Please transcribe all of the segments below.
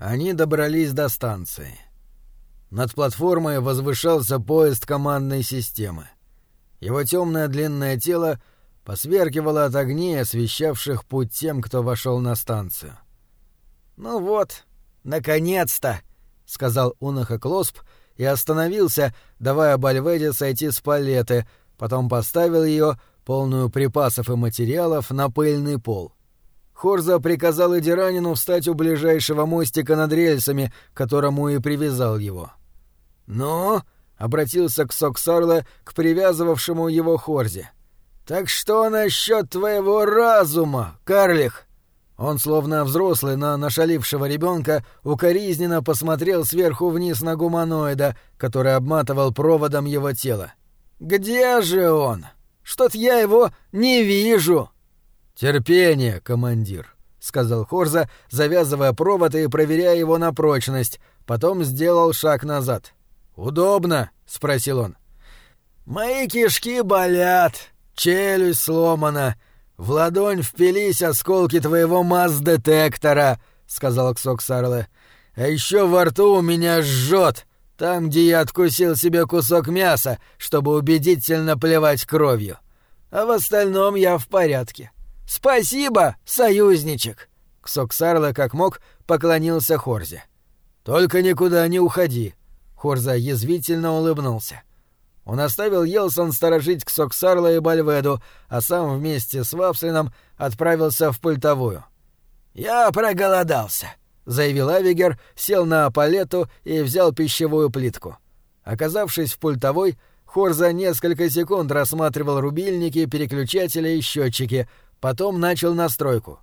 Они добрались до станции. Над платформой возвышался поезд командной системы. Его темное длинное тело посверкивало от огней, освещавших путь тем, кто вошел на станцию. «Ну вот, наконец-то!» — сказал Унаха Клосп и остановился, давая Бальведе сойти с палеты, потом поставил ее, полную припасов и материалов, на пыльный пол. Хорза приказал Эдиранину встать у ближайшего мостика над рельсами, к которому и привязал его. «Ну?» — обратился Ксоксарле к привязывавшему его Хорзе. «Так что насчет твоего разума, карлик?» Он, словно взрослый на нашалившего ребенка, укоризненно посмотрел сверху вниз на гуманоида, который обматывал проводом его тело. «Где же он? Что-то я его не вижу!» «Терпение, командир», — сказал Хорза, завязывая провод и проверяя его на прочность, потом сделал шаг назад. «Удобно?» — спросил он. «Мои кишки болят, челюсть сломана. В ладонь впились осколки твоего масс-детектора», — сказал Ксоксарле. «А еще во рту у меня жжет, там, где я откусил себе кусок мяса, чтобы убедительно плевать кровью. А в остальном я в порядке. Спасибо, союзничек!» Ксоксарле, как мог, поклонился Хорзе. «Только никуда не уходи», — Хорза язвительно улыбнулся. Он оставил Йелсон сторожить Ксоксарла и Бальведу, а сам вместе с Вапслином отправился в пультовую. «Я проголодался», — заявил Авигер, сел на палету и взял пищевую плитку. Оказавшись в пультовой, Хорза несколько секунд рассматривал рубильники, переключатели и счетчики, потом начал настройку.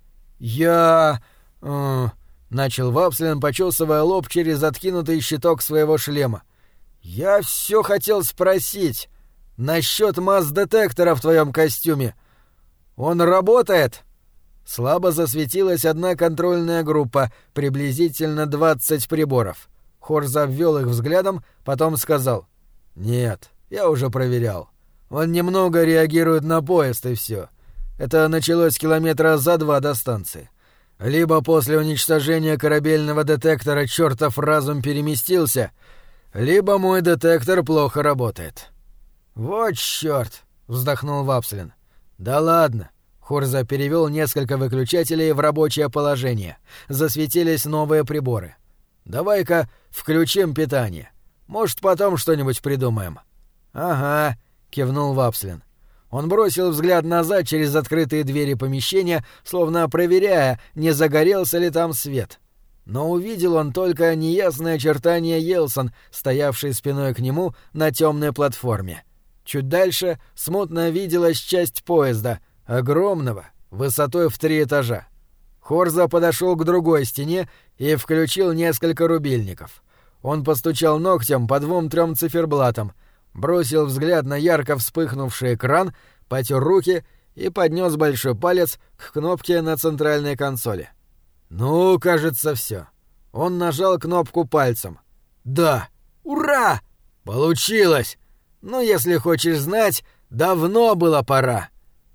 Начал Вапслин, почесывая лоб через откинутый щиток своего шлема. «Я все хотел спросить насчет масс-детектора в твоем костюме. Он работает?» Слабо засветилась одна контрольная группа, приблизительно 20 приборов. Хорза обвел их взглядом, потом сказал: «Нет, я уже проверял. Он немного реагирует на поезд, и все. Это началось километра за 2 до станции. Либо после уничтожения корабельного детектора чертов разум переместился, либо мой детектор плохо работает». «Вот чёрт!» — вздохнул Вапслин. «Да ладно». Хорза перевёл несколько выключателей в рабочее положение. Засветились новые приборы. «Давай-ка включим питание. Может, потом что-нибудь придумаем». «Ага», — кивнул Вапслин. Он бросил взгляд назад через открытые двери помещения, словно проверяя, не загорелся ли там свет. Но увидел он только неясное очертание Йелсон, стоявшей спиной к нему на темной платформе. Чуть дальше смутно виделась часть поезда, огромного, высотой в 3 этажа. Хорза подошел к другой стене и включил несколько рубильников. Он постучал ногтем по 2-3 циферблатам, бросил взгляд на ярко вспыхнувший экран, потер руки и поднес большой палец к кнопке на центральной консоли. «Ну, кажется, все». Он нажал кнопку пальцем. «Да! Ура! Получилось! Ну, если хочешь знать, давно было пора».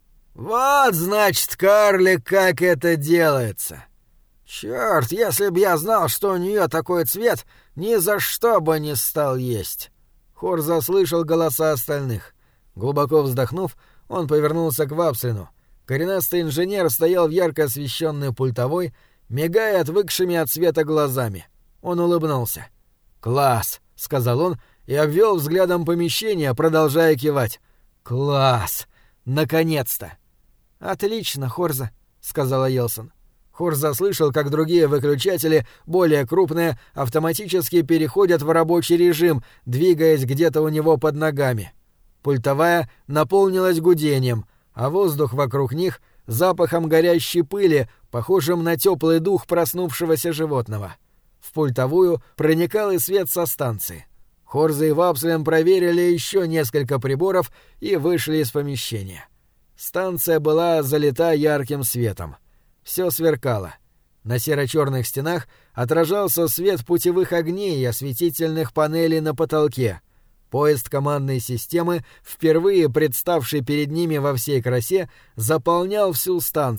«Вот, значит, карлик, как это делается. Чёрт, если б я знал, что у неё такой цвет, ни за что бы не стал есть». Хорза слышал голоса остальных. Глубоко вздохнув, он повернулся к Вапслину. Коренастый инженер стоял в ярко освещенной пультовой, мигая отвыкшими от света глазами. Он улыбнулся. «Класс!» — сказал он и обвел взглядом помещение, продолжая кивать. «Класс! Наконец-то!» «Отлично, Хорза», — сказала Йелсон. Хорза слышал, как другие выключатели, более крупные, автоматически переходят в рабочий режим, двигаясь где-то у него под ногами. Пультовая наполнилась гудением, а воздух вокруг них — запахом горящей пыли, похожим на теплый дух проснувшегося животного. В пультовую проникал и свет со станции. Хорза и Вапслин проверили еще несколько приборов и вышли из помещения. Станция была залита ярким светом. Все сверкало. На серо-черных стенах отражался свет путевых огней и осветительных панелей на потолке. Поезд командной системы, впервые представший перед ними во всей красе, заполнял всю станцию.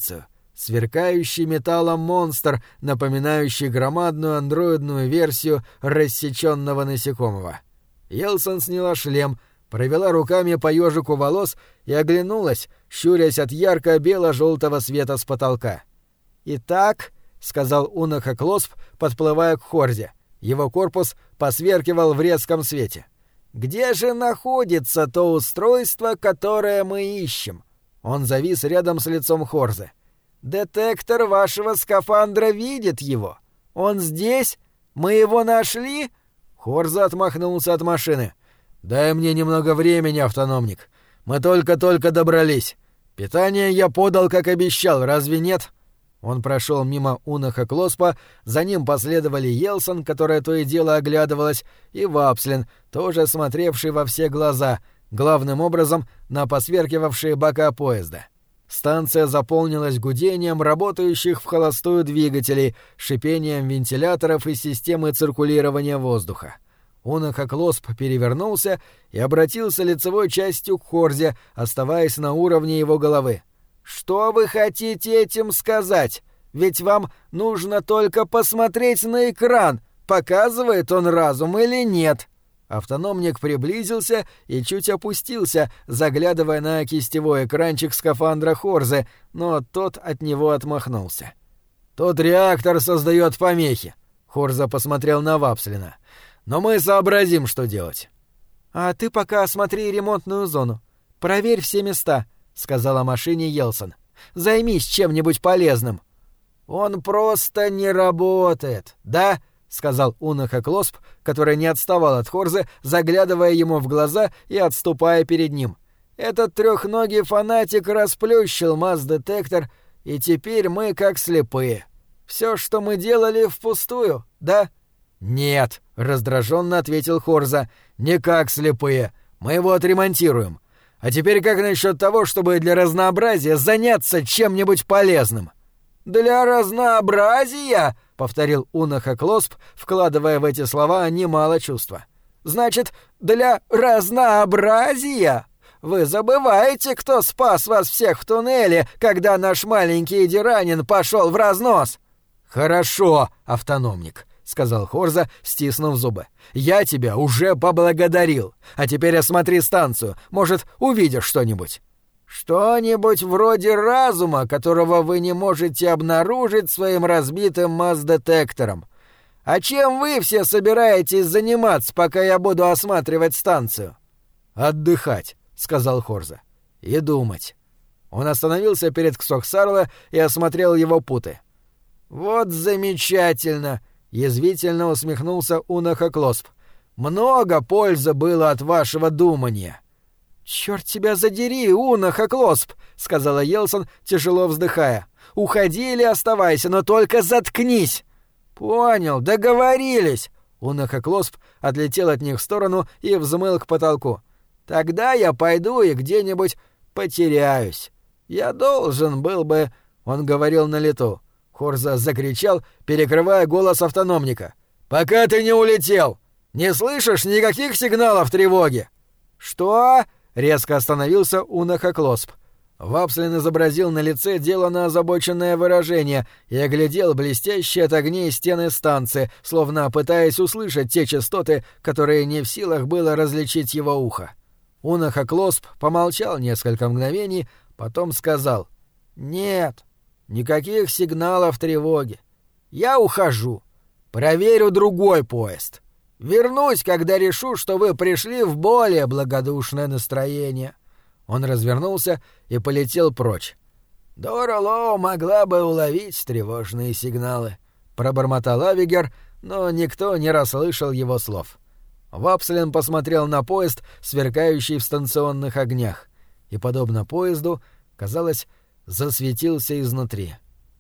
Сверкающий металлом монстр, напоминающий громадную андроидную версию рассеченного насекомого. Йелсон сняла шлем, провела руками по ежику волос и оглянулась, щурясь от ярко-бело-желтого света с потолка. «Итак», — сказал Унаха Клосп, подплывая к Хорзе. Его корпус посверкивал в резком свете. «Где же находится то устройство, которое мы ищем?» Он завис рядом с лицом Хорзы. «Детектор вашего скафандра видит его. Он здесь? Мы его нашли?» Хорза отмахнулся от машины. «Дай мне немного времени, автономник. Мы только-только добрались. Питание я подал, как обещал, разве нет?» Он прошел мимо Унаха Клоспа, за ним последовали Йелсон, которая то и дело оглядывалась, и Вапслин, тоже смотревший во все глаза, главным образом на посверкивавшие бока поезда. Станция заполнилась гудением работающих в холостую двигателей, шипением вентиляторов и системы циркулирования воздуха. Унаха Клосп перевернулся и обратился лицевой частью к Хорзе, оставаясь на уровне его головы. «Что вы хотите этим сказать? Ведь вам нужно только посмотреть на экран, показывает он разум или нет». Автономник приблизился и чуть опустился, заглядывая на кистевой экранчик скафандра Хорзы, но тот от него отмахнулся. «Тот реактор создает помехи», — Хорза посмотрел на Вапслина. «Но мы сообразим, что делать». «А ты пока осмотри ремонтную зону. Проверь все места», — сказала машине Йелсон. «Займись чем-нибудь полезным». «Он просто не работает, да?» — сказал Унаха Клосп, который не отставал от Хорзы, заглядывая ему в глаза и отступая перед ним. «Этот трехногий фанатик расплющил масс-детектор, и теперь мы как слепые. Все, что мы делали, впустую, да?» «Нет», — раздраженно ответил Хорза, — «не как слепые. Мы его отремонтируем. А теперь как насчет того, чтобы для разнообразия заняться чем-нибудь полезным?» «Для разнообразия?» — повторил Унаха Клосп, вкладывая в эти слова немало чувства. «Значит, для разнообразия? Вы забываете, кто спас вас всех в туннеле, когда наш маленький Диранин пошел в разнос?» «Хорошо, автономник», — сказал Хорза, стиснув зубы. «Я тебя уже поблагодарил. А теперь осмотри станцию. Может, увидишь что-нибудь». «Что-нибудь вроде разума, которого вы не можете обнаружить своим разбитым масс-детектором. А чем вы все собираетесь заниматься, пока я буду осматривать станцию?» «Отдыхать», — сказал Хорза. «И думать». Он остановился перед Ксоксарло и осмотрел его путы. «Вот замечательно!» — язвительно усмехнулся Унаха Клосп. «Много пользы было от вашего думания». «Чёрт тебя задери, Унаха Клосп!» — сказала Йелсон, тяжело вздыхая. «Уходи или оставайся, но только заткнись!» «Понял, договорились!» Унаха Клосп отлетел от них в сторону и взмыл к потолку. «Тогда я пойду и где-нибудь потеряюсь. Я должен был бы...» — он говорил на лету. Хорза закричал, перекрывая голос автономника. «Пока ты не улетел! Не слышишь никаких сигналов тревоги!» «Что?» — резко остановился Унаха Клосп. Вапслин изобразил на лице деланно озабоченное выражение и оглядел блестящие от огней стены станции, словно пытаясь услышать те частоты, которые не в силах было различить его ухо. Унаха Клосп помолчал несколько мгновений, потом сказал: «Нет, никаких сигналов тревоги. Я ухожу. Проверю другой поезд. Вернусь, когда решу, что вы пришли в более благодушное настроение». Он развернулся и полетел прочь. «Дора Лоу могла бы уловить тревожные сигналы», — пробормотал Авигер, но никто не расслышал его слов. Вапслин посмотрел на поезд, сверкающий в станционных огнях, и, подобно поезду, казалось, засветился изнутри.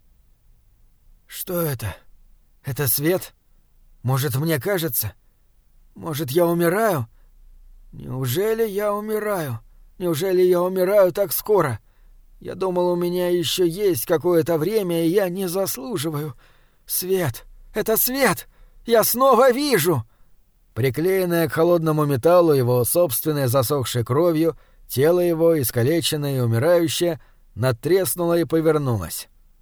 «Что это? Это свет? Может, мне кажется? Может, я умираю? Неужели я умираю? Неужели я умираю так скоро? Я думал, у меня еще есть какое-то время, и я не заслуживаю. Свет! Это свет! Я снова вижу!» Приклеенное к холодному металлу его собственной засохшей кровью, тело его, искалеченное и умирающее, надтреснуло и повернулось.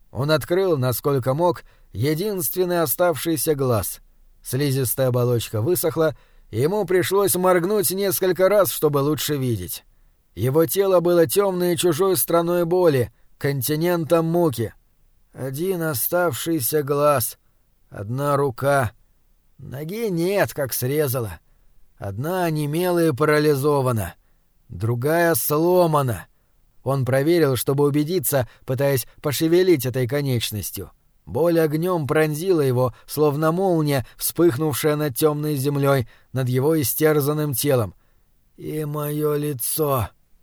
Он открыл, насколько мог, единственный оставшийся глаз. Слизистая оболочка высохла, и ему пришлось моргнуть несколько раз, чтобы лучше видеть. Его тело было темной и чужой страной боли, континентом муки. Один оставшийся глаз, одна рука. Ноги нет, как срезала. Одна онемела и парализована, другая сломана. Он проверил, чтобы убедиться, пытаясь пошевелить этой конечностью. Боль огнем пронзила его, словно молния, вспыхнувшая над темной землей, над его истерзанным телом. И мое лицо.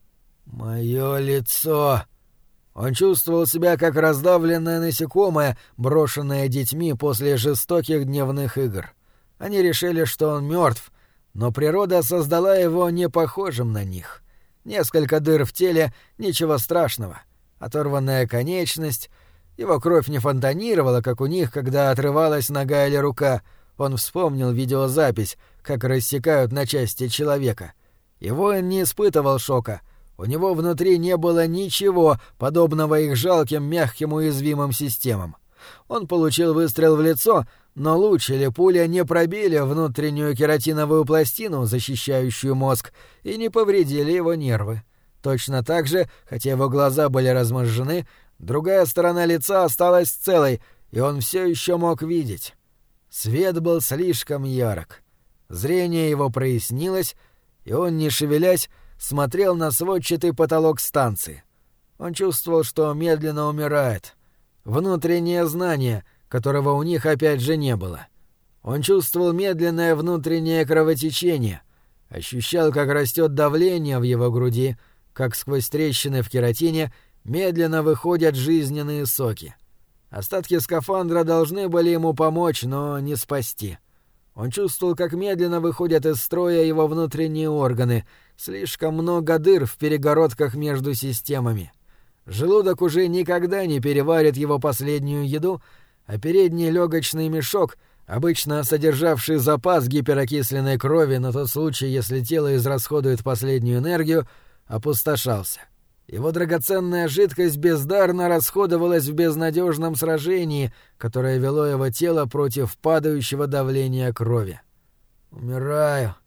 Мое лицо. Он чувствовал себя как раздавленное насекомое, брошенное детьми после жестоких дневных игр. Они решили, что он мертв, но природа создала его не похожим на них. Несколько дыр в теле — ничего страшного. Оторванная конечность. Его кровь не фонтанировала, как у них, когда отрывалась нога или рука. Он вспомнил видеозапись, как рассекают на части человека. И воин не испытывал шока. У него внутри не было ничего, подобного их жалким, мягким, уязвимым системам. Он получил выстрел в лицо, но луч или пуля не пробили внутреннюю кератиновую пластину, защищающую мозг, и не повредили его нервы. Точно так же, хотя его глаза были размозжены, другая сторона лица осталась целой, и он все еще мог видеть. Свет был слишком ярок. Зрение его прояснилось, и он, не шевелясь, смотрел на сводчатый потолок станции. Он чувствовал, что медленно умирает. Внутреннее знание, которого у них опять же не было. Он чувствовал медленное внутреннее кровотечение, ощущал, как растет давление в его груди, как сквозь трещины в кератине медленно выходят жизненные соки. Остатки скафандра должны были ему помочь, но не спасти. Он чувствовал, как медленно выходят из строя его внутренние органы, слишком много дыр в перегородках между системами. Желудок уже никогда не переварит его последнюю еду, а передний легочный мешок, обычно содержавший запас гиперокисленной крови на тот случай, если тело израсходует последнюю энергию, опустошался. Его драгоценная жидкость бездарно расходовалась в безнадежном сражении, которое вело его тело против падающего давления крови. «Умираю.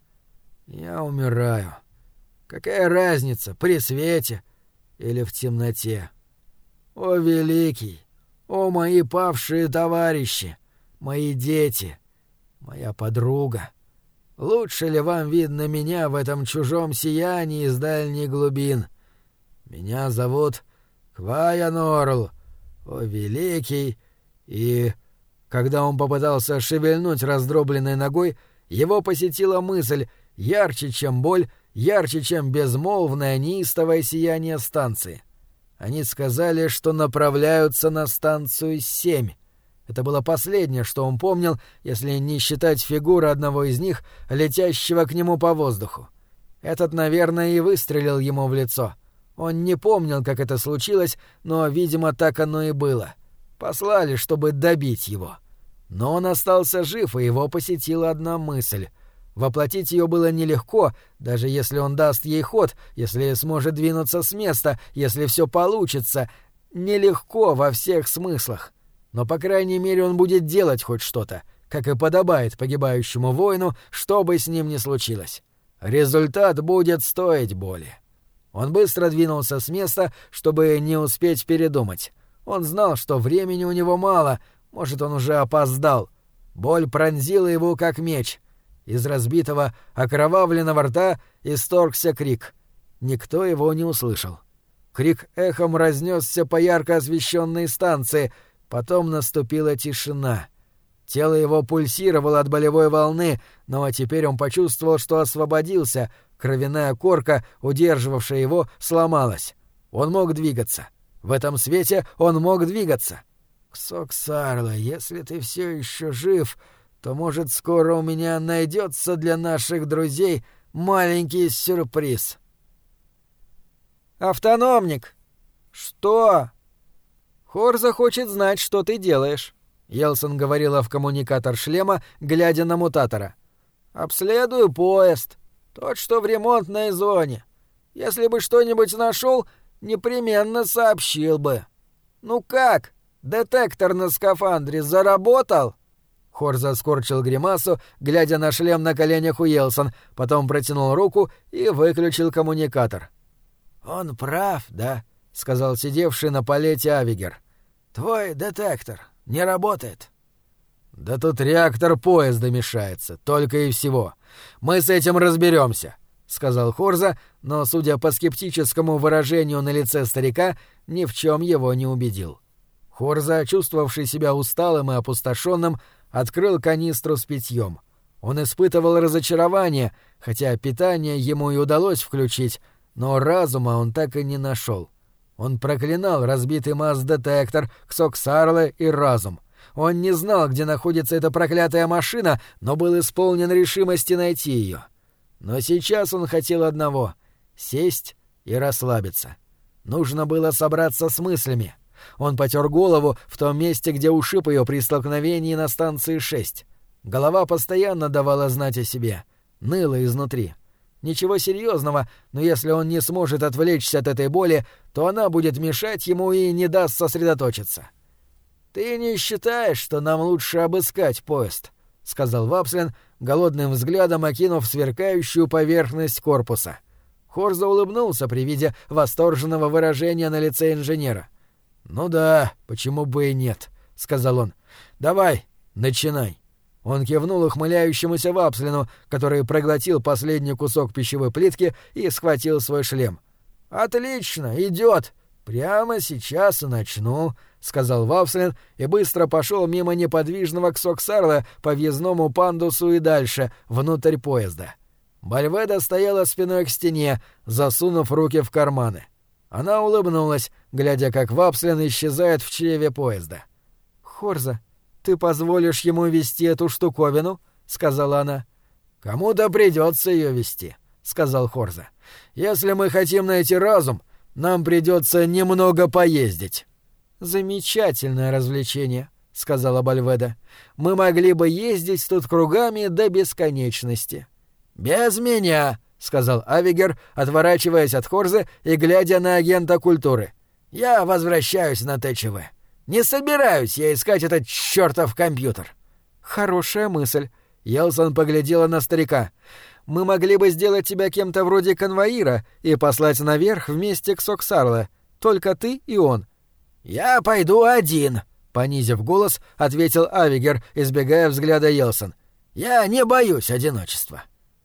Я умираю. Какая разница, при свете или в темноте? О, великий! О, мои павшие товарищи! Мои дети! Моя подруга! Лучше ли вам видно меня в этом чужом сиянии из дальних глубин? Меня зовут Кваянорл, о, великий!» И, когда он попытался шевельнуть раздробленной ногой, его посетила мысль, ярче, чем боль, ярче, чем безмолвное неистовое сияние станции. Они сказали, что направляются на станцию 7. Это было последнее, что он помнил, если не считать фигуры одного из них, летящего к нему по воздуху. Этот, наверное, и выстрелил ему в лицо. Он не помнил, как это случилось, но, видимо, так оно и было. Послали, чтобы добить его. Но он остался жив, и его посетила одна мысль. Воплотить ее было нелегко, даже если он даст ей ход, если сможет двинуться с места, если все получится. Нелегко во всех смыслах. Но, по крайней мере, он будет делать хоть что-то, как и подобает погибающему воину, что бы с ним ни случилось. Результат будет стоить боли. Он быстро двинулся с места, чтобы не успеть передумать. Он знал, что времени у него мало, может, он уже опоздал. Боль пронзила его, как меч. Из разбитого, окровавленного рта исторгся крик. Никто его не услышал. Крик эхом разнесся по ярко освещенной станции, потом наступила тишина. Тело его пульсировало от болевой волны, но теперь он почувствовал, что освободился, кровяная корка, удерживавшая его, сломалась. Он мог двигаться. В этом свете он мог двигаться. «Ксоксарла, если ты все еще жив, то, может, скоро у меня найдется для наших друзей маленький сюрприз». «Автономник!» «Что?» «Хорза хочет знать, что ты делаешь», — Йелсон говорила в коммуникатор шлема, глядя на мутатора. «Обследую поезд. Тот, что в ремонтной зоне. Если бы что-нибудь нашел, непременно сообщил бы». «Ну как? детектор на скафандре заработал?» Хорза скорчил гримасу, глядя на шлем на коленях Уилсон, потом протянул руку и выключил коммуникатор. «Он прав, да?» — сказал сидевший на палете Авигер. «Твой детектор не работает». «Да тут реактор поезда мешается, только и всего. Мы с этим разберемся», — сказал Хорза, но, судя по скептическому выражению на лице старика, ни в чем его не убедил. Хорза, чувствовавший себя усталым и опустошенным, открыл канистру с питьем. Он испытывал разочарование, хотя питание ему и удалось включить, но разума он так и не нашел. Он проклинал разбитый масс-детектор, Ксоксарле и разум. Он не знал, где находится эта проклятая машина, но был исполнен решимости найти ее. Но сейчас он хотел одного — сесть и расслабиться. Нужно было собраться с мыслями. Он потер голову в том месте, где ушиб ее при столкновении на станции 6. Голова постоянно давала знать о себе, ныла изнутри. Ничего серьезного, но если он не сможет отвлечься от этой боли, то она будет мешать ему и не даст сосредоточиться. «Ты не считаешь, что нам лучше обыскать поезд?» — сказал Вапслин, голодным взглядом окинув сверкающую поверхность корпуса. Хорза улыбнулся при виде восторженного выражения на лице инженера. «Ну да, почему бы и нет», — сказал он. «Давай, начинай». Он кивнул ухмыляющемуся Вапслину, который проглотил последний кусок пищевой плитки и схватил свой шлем. «Отлично, идет. Прямо сейчас и начну», — сказал Вапслин и быстро пошел мимо неподвижного Ксоксарла по въездному пандусу и дальше, внутрь поезда. Бальведа стояла спиной к стене, засунув руки в карманы. Она улыбнулась, глядя, как Вапслин исчезает в чреве поезда. «Хорза, ты позволишь ему вести эту штуковину?» — сказала она. «Кому-то придется ее вести», — сказал Хорза. «Если мы хотим найти разум, нам придется немного поездить». «Замечательное развлечение», — сказала Бальведа. «Мы могли бы ездить тут кругами до бесконечности». «Без меня», — сказал Авигер, отворачиваясь от Хорзы и глядя на агента культуры. «Я возвращаюсь на ТЧВ. Не собираюсь я искать этот чёртов компьютер». «Хорошая мысль». Йелсон поглядела на старика. «Мы могли бы сделать тебя кем-то вроде конвоира и послать наверх вместе к Соксарле. Только ты и он». «Я пойду один», — понизив голос, ответил Авигер, избегая взгляда Йелсон. «Я не боюсь одиночества».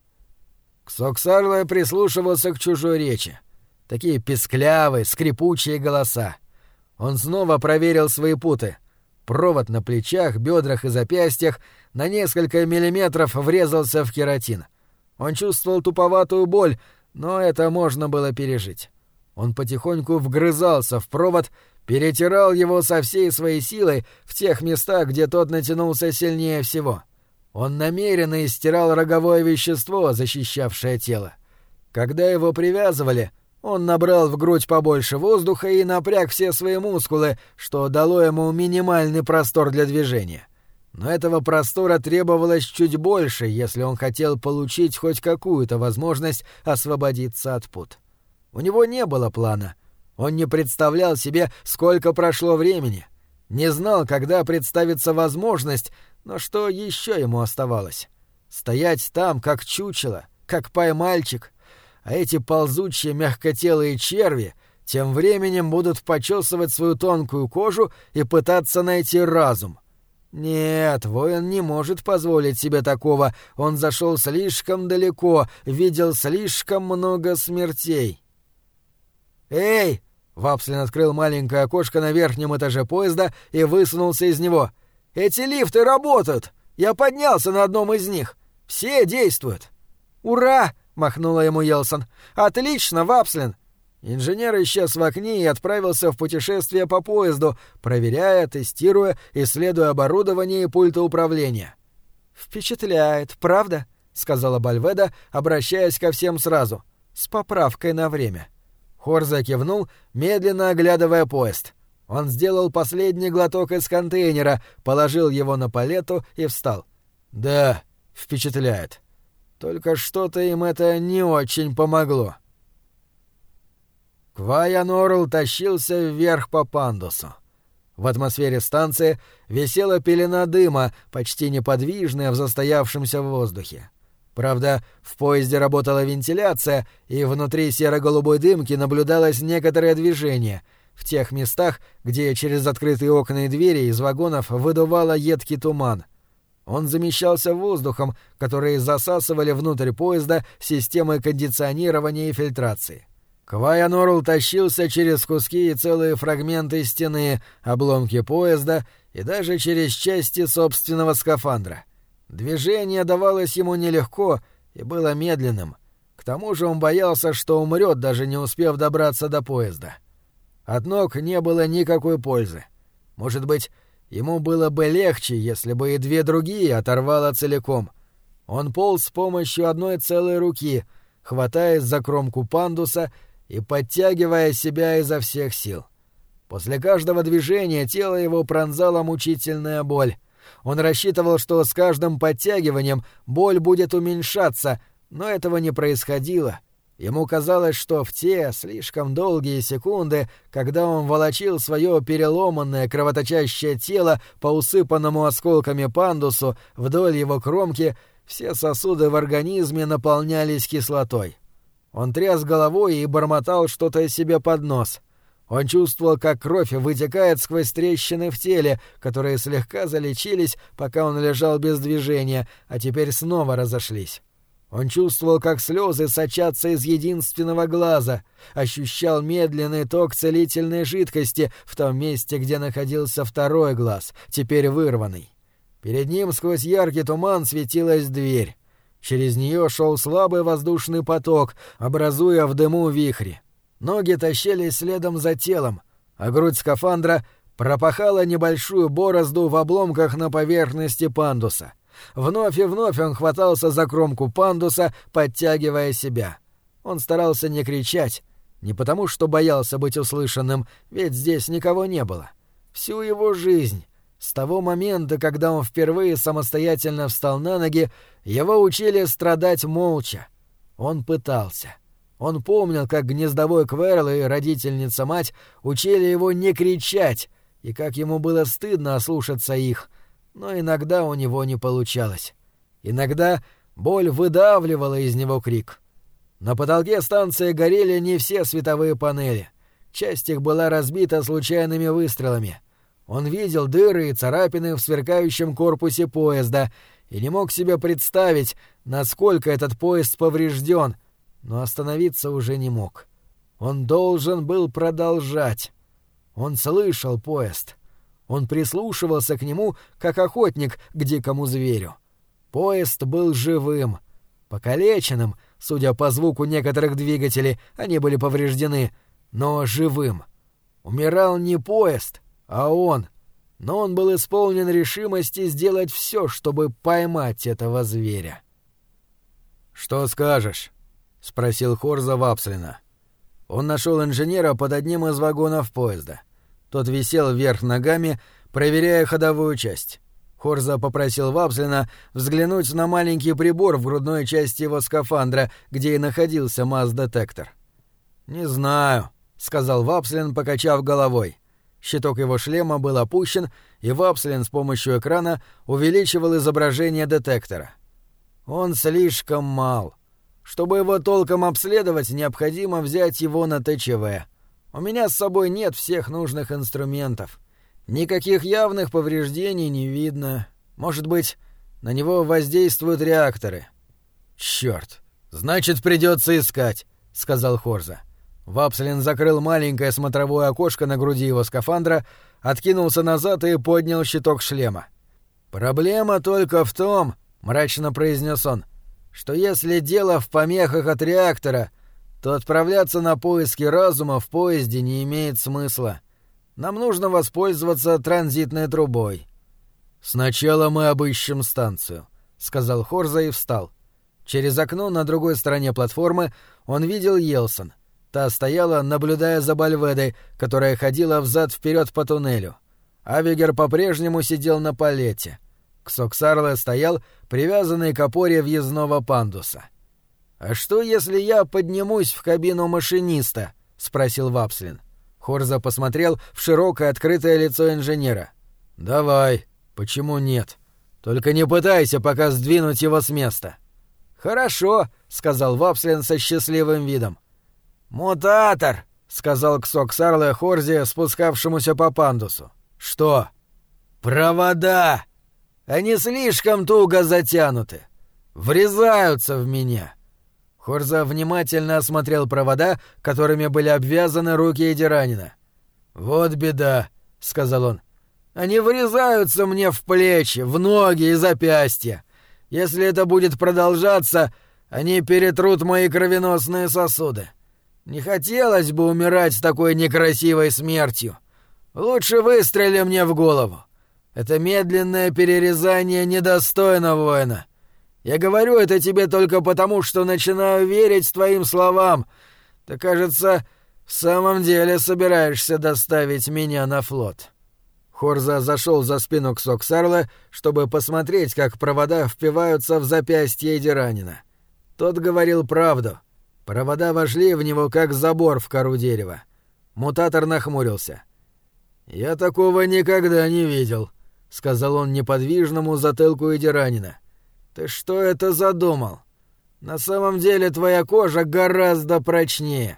Ксоксарле прислушивался к чужой речи. Такие песклявые, скрипучие голоса. Он снова проверил свои путы. Провод на плечах, бедрах и запястьях на несколько миллиметров врезался в кератин. Он чувствовал туповатую боль, но это можно было пережить. Он потихоньку вгрызался в провод, перетирал его со всей своей силой в тех местах, где тот натянулся сильнее всего. Он намеренно истирал роговое вещество, защищавшее тело. Когда его привязывали, он набрал в грудь побольше воздуха и напряг все свои мускулы, что дало ему минимальный простор для движения. Но этого простора требовалось чуть больше, если он хотел получить хоть какую-то возможность освободиться от пут. У него не было плана. Он не представлял себе, сколько прошло времени. Не знал, когда представится возможность, но что еще ему оставалось? Стоять там, как чучело, как поймальчик, а эти ползучие мягкотелые черви тем временем будут почесывать свою тонкую кожу и пытаться найти разум. Нет, воин не может позволить себе такого, он зашел слишком далеко, видел слишком много смертей. «Эй!» — Вапслин открыл маленькое окошко на верхнем этаже поезда и высунулся из него. «Эти лифты работают! Я поднялся на одном из них! Все действуют!» «Ура!» — махнула ему Йелсон. «Отлично, Вапслин!» Инженер исчез в окне и отправился в путешествие по поезду, проверяя, тестируя, исследуя оборудование и пульты управления. «Впечатляет, правда?» — сказала Бальведа, обращаясь ко всем сразу, с поправкой на время. Хорза кивнул, медленно оглядывая поезд. Он сделал последний глоток из контейнера, положил его на палету и встал. «Да, впечатляет. Только что-то им это не очень помогло». Квайя Норл тащился вверх по пандусу. В атмосфере станции висела пелена дыма, почти неподвижная в застоявшемся воздухе. Правда, в поезде работала вентиляция, и внутри серо-голубой дымки наблюдалось некоторое движение в тех местах, где через открытые окна и двери из вагонов выдувало едкий туман. Он замещался воздухом, который засасывали внутрь поезда системы кондиционирования и фильтрации. Квайя Норрелл тащился через куски и целые фрагменты стены, обломки поезда и даже через части собственного скафандра. Движение давалось ему нелегко и было медленным. К тому же он боялся, что умрет, даже не успев добраться до поезда. От ног не было никакой пользы. Может быть, ему было бы легче, если бы и две другие оторвало целиком. Он полз с помощью одной целой руки, хватаясь за кромку пандуса и подтягивая себя изо всех сил. После каждого движения тело его пронзала мучительная боль. Он рассчитывал, что с каждым подтягиванием боль будет уменьшаться, но этого не происходило. Ему казалось, что в те слишком долгие секунды, когда он волочил свое переломанное кровоточащее тело по усыпанному осколками пандусу вдоль его кромки, все сосуды в организме наполнялись кислотой. Он тряс головой и бормотал что-то себе под нос. Он чувствовал, как кровь вытекает сквозь трещины в теле, которые слегка залечились, пока он лежал без движения, а теперь снова разошлись. Он чувствовал, как слезы сочатся из единственного глаза, ощущал медленный ток целительной жидкости в том месте, где находился второй глаз, теперь вырванный. Перед ним сквозь яркий туман светилась дверь. Через нее шел слабый воздушный поток, образуя в дыму вихри. Ноги тащились следом за телом, а грудь скафандра пропахала небольшую борозду в обломках на поверхности пандуса. Вновь и вновь он хватался за кромку пандуса, подтягивая себя. Он старался не кричать, не потому что боялся быть услышанным, ведь здесь никого не было. Всю его жизнь, с того момента, когда он впервые самостоятельно встал на ноги, его учили страдать молча. Он пытался. Он помнил, как гнездовой Кверл и родительница-мать учили его не кричать, и как ему было стыдно ослушаться их, но иногда у него не получалось. Иногда боль выдавливала из него крик. На потолке станции горели не все световые панели. Часть их была разбита случайными выстрелами. Он видел дыры и царапины в сверкающем корпусе поезда и не мог себе представить, насколько этот поезд поврежден, но остановиться уже не мог. Он должен был продолжать. Он слышал поезд. Он прислушивался к нему, как охотник к дикому зверю. Поезд был живым, покалеченным, судя по звуку некоторых двигателей, они были повреждены, но живым. Умирал не поезд, а он. Но он был исполнен решимости сделать все, чтобы поймать этого зверя. «Что скажешь?» — спросил Хорза Вапслина. Он нашел инженера под одним из вагонов поезда. Тот висел вверх ногами, проверяя ходовую часть. Хорза попросил Вапслина взглянуть на маленький прибор в грудной части его скафандра, где и находился масс-детектор. «Не знаю», — сказал Вапслин, покачав головой. Щиток его шлема был опущен, и Вапслин с помощью экрана увеличивал изображение детектора. «Он слишком мал. Чтобы его толком обследовать, необходимо взять его на ТЧВ. У меня с собой нет всех нужных инструментов. Никаких явных повреждений не видно. Может быть, на него воздействуют реакторы». «Чёрт! Значит, придётся искать», — сказал Хорза. Вапслин закрыл маленькое смотровое окошко на груди его скафандра, откинулся назад и поднял щиток шлема. «Проблема только в том, — мрачно произнес он, — что если дело в помехах от реактора, то отправляться на поиски разума в поезде не имеет смысла. Нам нужно воспользоваться транзитной трубой». «Сначала мы обыщем станцию», — сказал Хорза и встал. Через окно на другой стороне платформы он видел Йелсон. Та стояла, наблюдая за Бальведой, которая ходила взад-вперед по туннелю. Авигер по-прежнему сидел на палете. Ксоксарле стоял, привязанный к опоре въездного пандуса. «А что, если я поднимусь в кабину машиниста?» — спросил Вапслин. Хорза посмотрел в широкое открытое лицо инженера. «Давай. Почему нет? Только не пытайся пока сдвинуть его с места». «Хорошо», — сказал Вапслин со счастливым видом. «Мутатор», — сказал Ксок Сарле Хорзе, спускавшемуся по пандусу. «Что?» «Провода! Они слишком туго затянуты. Врезаются в меня». Хорза внимательно осмотрел провода, которыми были обвязаны руки Эдиранина. «Вот беда», — сказал он. «Они врезаются мне в плечи, в ноги и запястья. Если это будет продолжаться, они перетрут мои кровеносные сосуды. Не хотелось бы умирать такой некрасивой смертью. Лучше выстрели мне в голову. Это медленное перерезание недостойно воина. Я говорю это тебе только потому, что начинаю верить твоим словам. Ты, кажется, в самом деле собираешься доставить меня на флот». Хорза зашел за спину Ксок-Сарла, чтобы посмотреть, как провода впиваются в запястье Эдиранина. Тот говорил правду. Провода вошли в него, как забор в кору дерева. Мутатор нахмурился. «Я такого никогда не видел», — сказал он неподвижному затылку Эдиранина. «Ты что это задумал? На самом деле твоя кожа гораздо прочнее».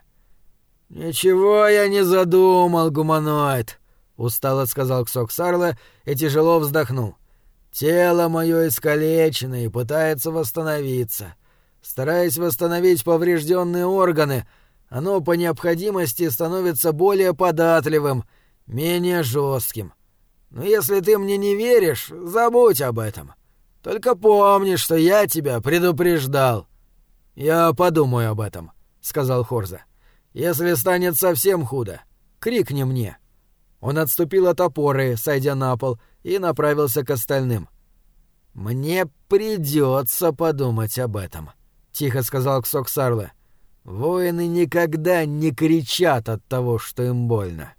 «Ничего я не задумал, гуманоид», — устало сказал Ксок-Сарла и тяжело вздохнул. «Тело мое искалечено и пытается восстановиться. Стараясь восстановить поврежденные органы, оно по необходимости становится более податливым, менее жестким. Но если ты мне не веришь, забудь об этом. Только помни, что я тебя предупреждал». «Я подумаю об этом», — сказал Хорза. «Если станет совсем худо, крикни мне». Он отступил от опоры, сойдя на пол, и направился к остальным. «Мне придется подумать об этом», — тихо сказал Ксок-Сарла. «Воины никогда не кричат от того, что им больно».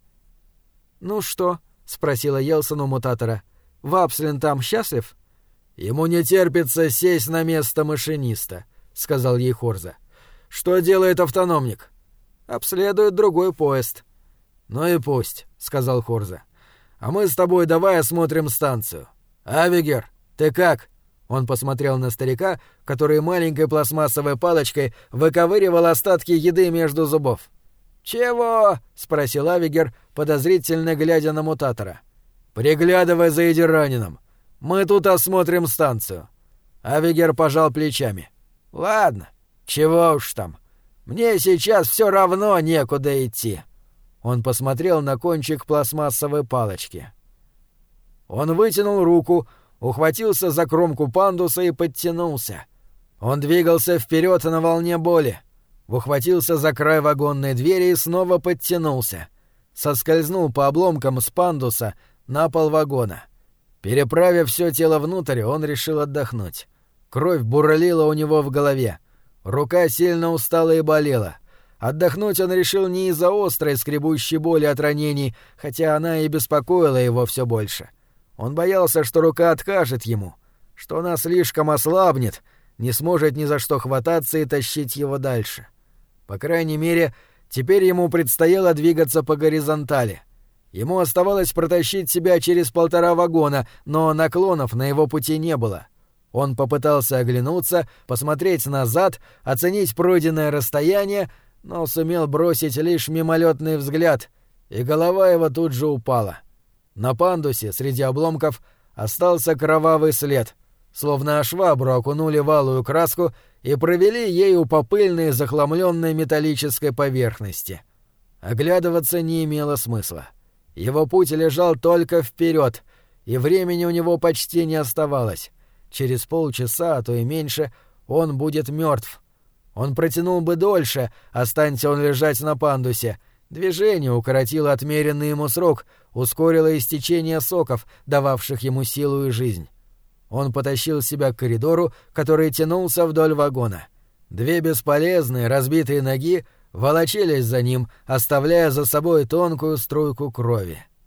«Ну что?» — спросила Елсон у мутатора. «Вапслин там счастлив?» «Ему не терпится сесть на место машиниста», — сказал ей Хорза. «Что делает автономник?» «Обследует другой поезд». «Ну и пусть», — сказал Хорза. «А мы с тобой давай осмотрим станцию. Авигер, ты как?» Он посмотрел на старика, который маленькой пластмассовой палочкой выковыривал остатки еды между зубов. «Чего?» — спросил Авигер, подозрительно глядя на мутатора. «Приглядывай за Эдиранином. Мы тут осмотрим станцию». Авигер пожал плечами. «Ладно, чего уж там. Мне сейчас все равно некуда идти». Он посмотрел на кончик пластмассовой палочки. Он вытянул руку, ухватился за кромку пандуса и подтянулся. Он двигался вперед на волне боли. Ухватился за край вагонной двери и снова подтянулся. Соскользнул по обломкам с пандуса на пол вагона. Переправив все тело внутрь, он решил отдохнуть. Кровь бурлила у него в голове. Рука сильно устала и болела. Отдохнуть он решил не из-за острой скребущей боли от ранений, хотя она и беспокоила его все больше. Он боялся, что рука откажет ему, что она слишком ослабнет, не сможет ни за что хвататься и тащить его дальше. По крайней мере, теперь ему предстояло двигаться по горизонтали. Ему оставалось протащить себя через 1,5 вагона, но наклонов на его пути не было. Он попытался оглянуться, посмотреть назад, оценить пройденное расстояние, но сумел бросить лишь мимолетный взгляд, и голова его тут же упала. На пандусе среди обломков остался кровавый след, словно о швабру окунули в алую краску и провели ею по пыльной захламленной металлической поверхности. Оглядываться не имело смысла. Его путь лежал только вперед, и времени у него почти не оставалось. Через полчаса, а то и меньше, он будет мертв. Он протянул бы дольше, останься он лежать на пандусе. Движение укоротило отмеренный ему срок, ускорило истечение соков, дававших ему силу и жизнь. Он потащил себя к коридору, который тянулся вдоль вагона. 2 бесполезные разбитые ноги волочились за ним, оставляя за собой тонкую струйку крови.